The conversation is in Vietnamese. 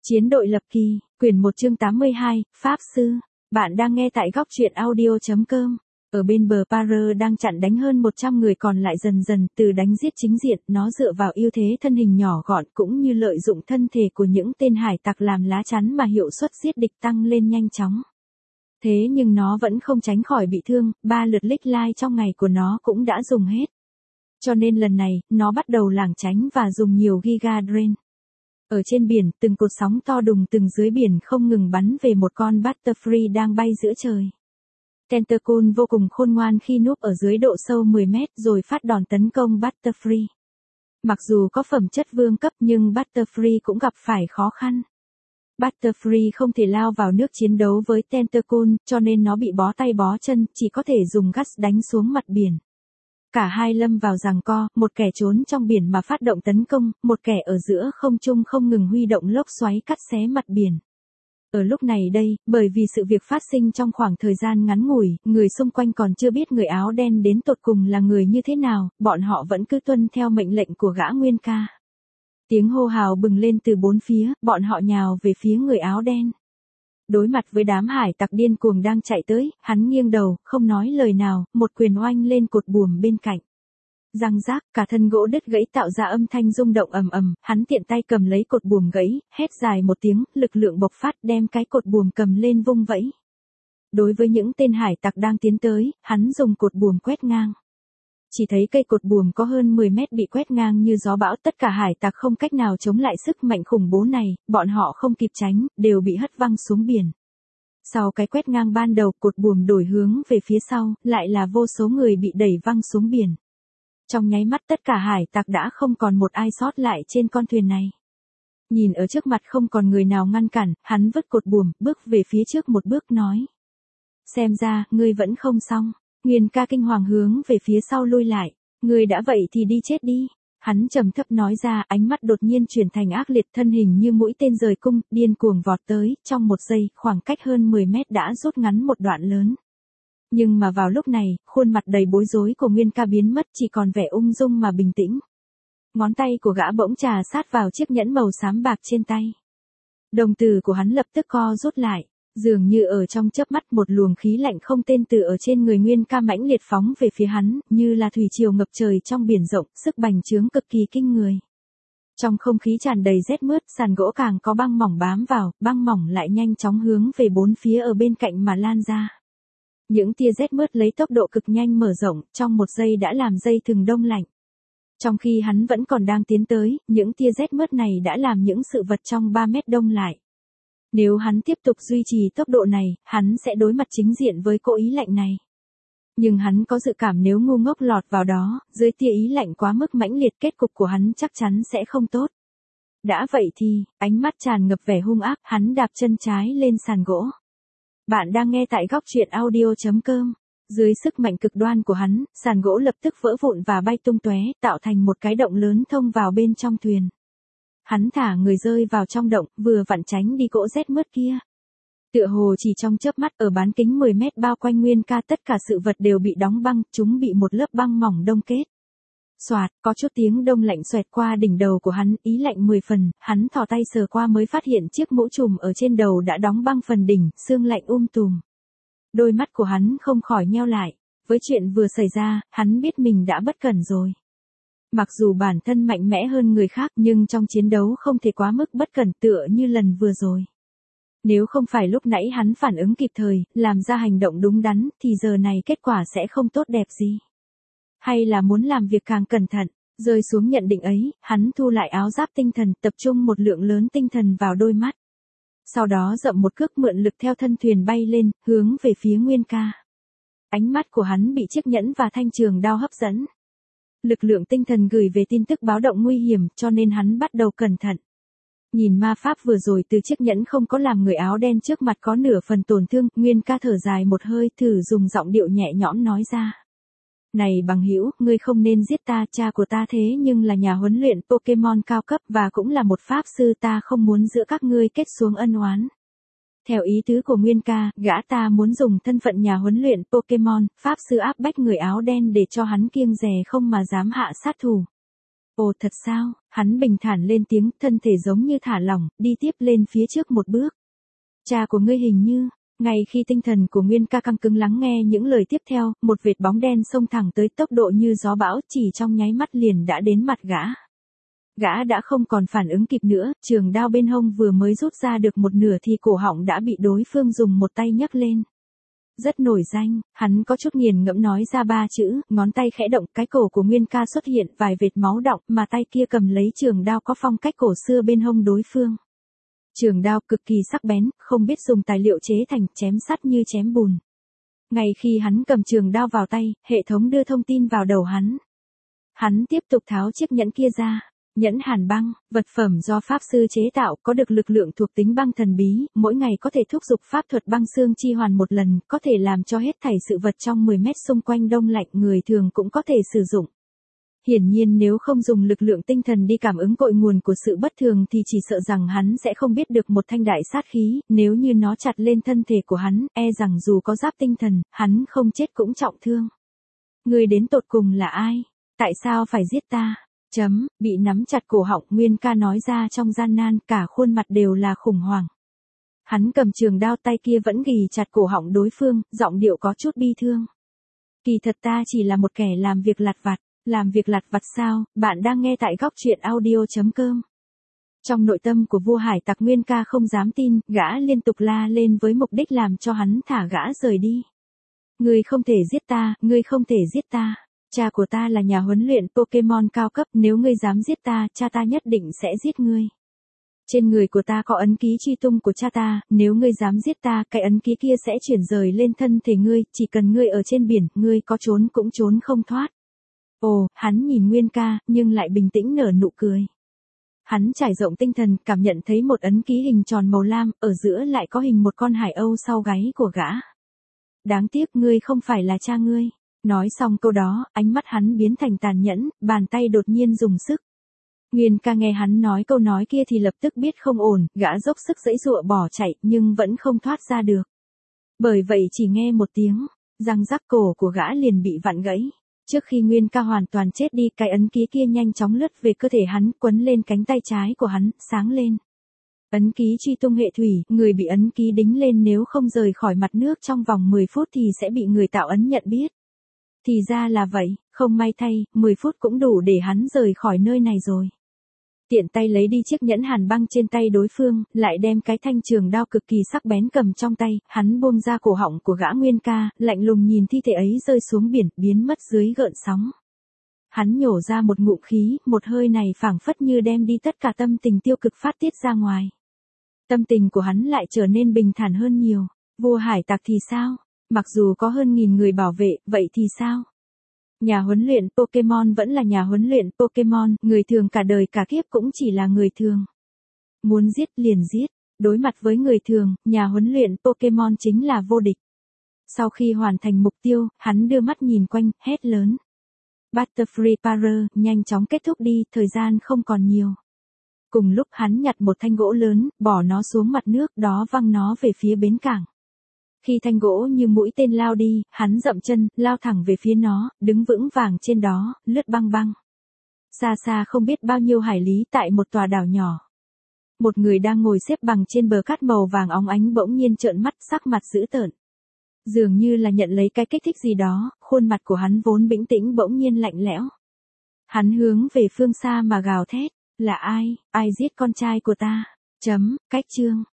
Chiến đội lập kỳ, quyển 1 chương 82, Pháp Sư. Bạn đang nghe tại góc truyện audio.com. Ở bên bờ Parer đang chặn đánh hơn 100 người còn lại dần dần từ đánh giết chính diện, nó dựa vào ưu thế thân hình nhỏ gọn cũng như lợi dụng thân thể của những tên hải tặc làm lá chắn mà hiệu suất giết địch tăng lên nhanh chóng. Thế nhưng nó vẫn không tránh khỏi bị thương, 3 lượt lick lai trong ngày của nó cũng đã dùng hết. Cho nên lần này, nó bắt đầu lảng tránh và dùng nhiều Giga Drain. Ở trên biển, từng cột sóng to đùng từng dưới biển không ngừng bắn về một con Butterfree đang bay giữa trời. Tentacool vô cùng khôn ngoan khi núp ở dưới độ sâu 10 mét rồi phát đòn tấn công Butterfree. Mặc dù có phẩm chất vương cấp nhưng Butterfree cũng gặp phải khó khăn. Butterfree không thể lao vào nước chiến đấu với Tentacool cho nên nó bị bó tay bó chân, chỉ có thể dùng Guts đánh xuống mặt biển. Cả hai lâm vào giằng co, một kẻ trốn trong biển mà phát động tấn công, một kẻ ở giữa không trung không ngừng huy động lốc xoáy cắt xé mặt biển. Ở lúc này đây, bởi vì sự việc phát sinh trong khoảng thời gian ngắn ngủi, người xung quanh còn chưa biết người áo đen đến tột cùng là người như thế nào, bọn họ vẫn cứ tuân theo mệnh lệnh của gã Nguyên Ca. Tiếng hô hào bừng lên từ bốn phía, bọn họ nhào về phía người áo đen. Đối mặt với đám hải tặc điên cuồng đang chạy tới, hắn nghiêng đầu, không nói lời nào, một quyền oanh lên cột buồm bên cạnh. Răng rác, cả thân gỗ đứt gãy tạo ra âm thanh rung động ầm ầm, hắn tiện tay cầm lấy cột buồm gãy, hét dài một tiếng, lực lượng bộc phát đem cái cột buồm cầm lên vung vẫy. Đối với những tên hải tặc đang tiến tới, hắn dùng cột buồm quét ngang. Chỉ thấy cây cột buồm có hơn 10 mét bị quét ngang như gió bão, tất cả hải tặc không cách nào chống lại sức mạnh khủng bố này, bọn họ không kịp tránh, đều bị hất văng xuống biển. Sau cái quét ngang ban đầu, cột buồm đổi hướng về phía sau, lại là vô số người bị đẩy văng xuống biển. Trong nháy mắt tất cả hải tặc đã không còn một ai sót lại trên con thuyền này. Nhìn ở trước mặt không còn người nào ngăn cản, hắn vứt cột buồm, bước về phía trước một bước nói. Xem ra, ngươi vẫn không xong. Nguyên Ca kinh hoàng hướng về phía sau lui lại. Ngươi đã vậy thì đi chết đi. Hắn trầm thấp nói ra, ánh mắt đột nhiên chuyển thành ác liệt, thân hình như mũi tên rời cung, điên cuồng vọt tới, trong một giây, khoảng cách hơn 10 mét đã rút ngắn một đoạn lớn. Nhưng mà vào lúc này, khuôn mặt đầy bối rối của Nguyên Ca biến mất, chỉ còn vẻ ung dung mà bình tĩnh. Ngón tay của gã bỗng chà sát vào chiếc nhẫn màu xám bạc trên tay. Đồng tử của hắn lập tức co rút lại. Dường như ở trong chớp mắt một luồng khí lạnh không tên từ ở trên người Nguyên Ca mãnh liệt phóng về phía hắn, như là thủy triều ngập trời trong biển rộng, sức bành trướng cực kỳ kinh người. Trong không khí tràn đầy rét mướt, sàn gỗ càng có băng mỏng bám vào, băng mỏng lại nhanh chóng hướng về bốn phía ở bên cạnh mà lan ra. Những tia rét mướt lấy tốc độ cực nhanh mở rộng, trong một giây đã làm dây thừng đông lạnh. Trong khi hắn vẫn còn đang tiến tới, những tia rét mướt này đã làm những sự vật trong 3 mét đông lại. Nếu hắn tiếp tục duy trì tốc độ này, hắn sẽ đối mặt chính diện với cỗ ý lạnh này. Nhưng hắn có dự cảm nếu ngu ngốc lọt vào đó, dưới tia ý lạnh quá mức mãnh liệt, kết cục của hắn chắc chắn sẽ không tốt. Đã vậy thì, ánh mắt tràn ngập vẻ hung ác, hắn đạp chân trái lên sàn gỗ. Bạn đang nghe tại góc truyện audio.com. Dưới sức mạnh cực đoan của hắn, sàn gỗ lập tức vỡ vụn và bay tung tóe, tạo thành một cái động lớn thông vào bên trong thuyền. Hắn thả người rơi vào trong động, vừa vặn tránh đi cỗ rét mướt kia. Tựa hồ chỉ trong chớp mắt, ở bán kính 10 mét bao quanh Nguyên Ca tất cả sự vật đều bị đóng băng, chúng bị một lớp băng mỏng đông kết. Soạt, có chút tiếng đông lạnh xoẹt qua đỉnh đầu của hắn, ý lạnh 10 phần, hắn thò tay sờ qua mới phát hiện chiếc mũ trùm ở trên đầu đã đóng băng phần đỉnh, sương lạnh tùm. Đôi mắt của hắn không khỏi nheo lại, với chuyện vừa xảy ra, hắn biết mình đã bất cẩn rồi. Mặc dù bản thân mạnh mẽ hơn người khác nhưng trong chiến đấu không thể quá mức bất cẩn tựa như lần vừa rồi. Nếu không phải lúc nãy hắn phản ứng kịp thời, làm ra hành động đúng đắn, thì giờ này kết quả sẽ không tốt đẹp gì. Hay là muốn làm việc càng cẩn thận, rơi xuống nhận định ấy, hắn thu lại áo giáp tinh thần, tập trung một lượng lớn tinh thần vào đôi mắt. Sau đó dậm một cước mượn lực theo thân thuyền bay lên, hướng về phía Nguyên Ca. Ánh mắt của hắn bị chiếc nhẫn và thanh trường đao hấp dẫn. Lực lượng tinh thần gửi về tin tức báo động nguy hiểm cho nên hắn bắt đầu cẩn thận. Nhìn ma pháp vừa rồi từ chiếc nhẫn không có làm người áo đen trước mặt có nửa phần tổn thương, Nguyên Ca thở dài một hơi thử dùng giọng điệu nhẹ nhõm nói ra. Này bằng hữu, ngươi không nên giết ta, cha của ta thế nhưng là nhà huấn luyện Pokemon cao cấp và cũng là một pháp sư, ta không muốn giữa các ngươi kết xuống ân oán. Theo ý tứ của Nguyên Ca, gã ta muốn dùng thân phận nhà huấn luyện Pokemon, pháp sư áp bách người áo đen để cho hắn kiêng dè không mà dám hạ sát thủ. Ồ thật sao, hắn bình thản lên tiếng, thân thể giống như thả lỏng, đi tiếp lên phía trước một bước. Cha của ngươi hình như, ngay khi tinh thần của Nguyên ca căng cứng lắng nghe những lời tiếp theo, một vệt bóng đen xông thẳng tới tốc độ như gió bão, chỉ trong nháy mắt liền đã đến mặt gã. Gã đã không còn phản ứng kịp nữa, trường đao bên hông vừa mới rút ra được một nửa thì cổ họng đã bị đối phương dùng một tay nhấc lên. Rất nổi danh, hắn có chút nghiền ngẫm nói ra 3 chữ, ngón tay khẽ động, cái cổ của Nguyên ca xuất hiện vài vệt máu đọng, mà tay kia cầm lấy trường đao có phong cách cổ xưa bên hông đối phương. Trường đao cực kỳ sắc bén, không biết dùng tài liệu chế thành, chém sắt như chém bùn. Ngay khi hắn cầm trường đao vào tay, hệ thống đưa thông tin vào đầu hắn. Hắn tiếp tục tháo chiếc nhẫn kia ra. Nhẫn hàn băng, vật phẩm do pháp sư chế tạo, có được lực lượng thuộc tính băng thần bí, mỗi ngày có thể thúc giục pháp thuật băng xương chi hoàn một lần, có thể làm cho hết thảy sự vật trong 10 mét xung quanh đông lạnh, người thường cũng có thể sử dụng. Hiển nhiên nếu không dùng lực lượng tinh thần đi cảm ứng cội nguồn của sự bất thường thì chỉ sợ rằng hắn sẽ không biết được một thanh đại sát khí, nếu như nó chặt lên thân thể của hắn, e rằng dù có giáp tinh thần, hắn không chết cũng trọng thương. Người đến tột cùng là ai? Tại sao phải giết ta? Bị nắm chặt cổ họng, Nguyên ca nói ra trong gian nan, cả khuôn mặt đều là khủng hoảng. Hắn cầm trường đao, tay kia vẫn ghì chặt cổ họng đối phương, giọng điệu có chút bi thương. Kỳ thật ta chỉ là một kẻ làm việc lặt vặt. Làm việc lặt vặt sao? Bạn đang nghe tại góc truyện audio.com. Trong nội tâm của vua hải tặc, Nguyên ca không dám tin, gã liên tục la lên với mục đích làm cho hắn thả gã rời đi. Ngươi không thể giết ta, ngươi không thể giết ta. Cha của ta là nhà huấn luyện Pokemon cao cấp, nếu ngươi dám giết ta, cha ta nhất định sẽ giết ngươi. Trên người của ta có ấn ký truy tung của cha ta, nếu ngươi dám giết ta, cái ấn ký kia sẽ chuyển rời lên thân thể ngươi, chỉ cần ngươi ở trên biển, ngươi có trốn cũng trốn không thoát. Ồ, hắn nhìn Nguyên ca, nhưng lại bình tĩnh nở nụ cười. Hắn trải rộng tinh thần, cảm nhận thấy một ấn ký hình tròn màu lam, ở giữa lại có hình một con hải âu sau gáy của gã. Đáng tiếc ngươi không phải là cha ngươi. Nói xong câu đó, ánh mắt hắn biến thành tàn nhẫn, bàn tay đột nhiên dùng sức. Nguyên ca nghe hắn nói câu nói kia thì lập tức biết không ổn, gã dốc sức giãy giụa bỏ chạy, nhưng vẫn không thoát ra được. Bởi vậy chỉ nghe một tiếng, răng rắc, cổ của gã liền bị vặn gãy. Trước khi Nguyên ca hoàn toàn chết đi, cái ấn ký kia nhanh chóng lướt về cơ thể hắn, quấn lên cánh tay trái của hắn, sáng lên. Ấn ký truy tung hệ thủy, người bị ấn ký đính lên nếu không rời khỏi mặt nước trong vòng 10 phút thì sẽ bị người tạo ấn nhận biết. Thì ra là vậy, không may thay, 10 phút cũng đủ để hắn rời khỏi nơi này rồi. Tiện tay lấy đi chiếc nhẫn hàn băng trên tay đối phương, lại đem cái thanh trường đao cực kỳ sắc bén cầm trong tay, hắn buông ra cổ họng của gã Nguyên ca, lạnh lùng nhìn thi thể ấy rơi xuống biển, biến mất dưới gợn sóng. Hắn nhổ ra một ngụm khí, một hơi này phảng phất như đem đi tất cả tâm tình tiêu cực phát tiết ra ngoài. Tâm tình của hắn lại trở nên bình thản hơn nhiều. Vua hải tặc thì sao? Mặc dù có hơn 1000 người bảo vệ, vậy thì sao? Nhà huấn luyện Pokemon vẫn là nhà huấn luyện Pokemon, người thường cả đời cả kiếp cũng chỉ là người thường. Muốn giết liền giết, đối mặt với người thường, nhà huấn luyện Pokemon chính là vô địch. Sau khi hoàn thành mục tiêu, hắn đưa mắt nhìn quanh, hét lớn. Butterfree Parror, nhanh chóng kết thúc đi, thời gian không còn nhiều. Cùng lúc hắn nhặt một thanh gỗ lớn, bỏ nó xuống mặt nước, đó văng nó về phía bến cảng. Khi thanh gỗ như mũi tên lao đi, hắn dậm chân, lao thẳng về phía nó, đứng vững vàng trên đó, lướt băng băng. Xa xa không biết bao nhiêu hải lý, tại một tòa đảo nhỏ. Một người đang ngồi xếp bằng trên bờ cát màu vàng óng ánh bỗng nhiên trợn mắt, sắc mặt dữ tợn. Dường như là nhận lấy cái kích thích gì đó, khuôn mặt của hắn vốn bình tĩnh bỗng nhiên lạnh lẽo. Hắn hướng về phương xa mà gào thét, là ai giết con trai của ta? Cách chương.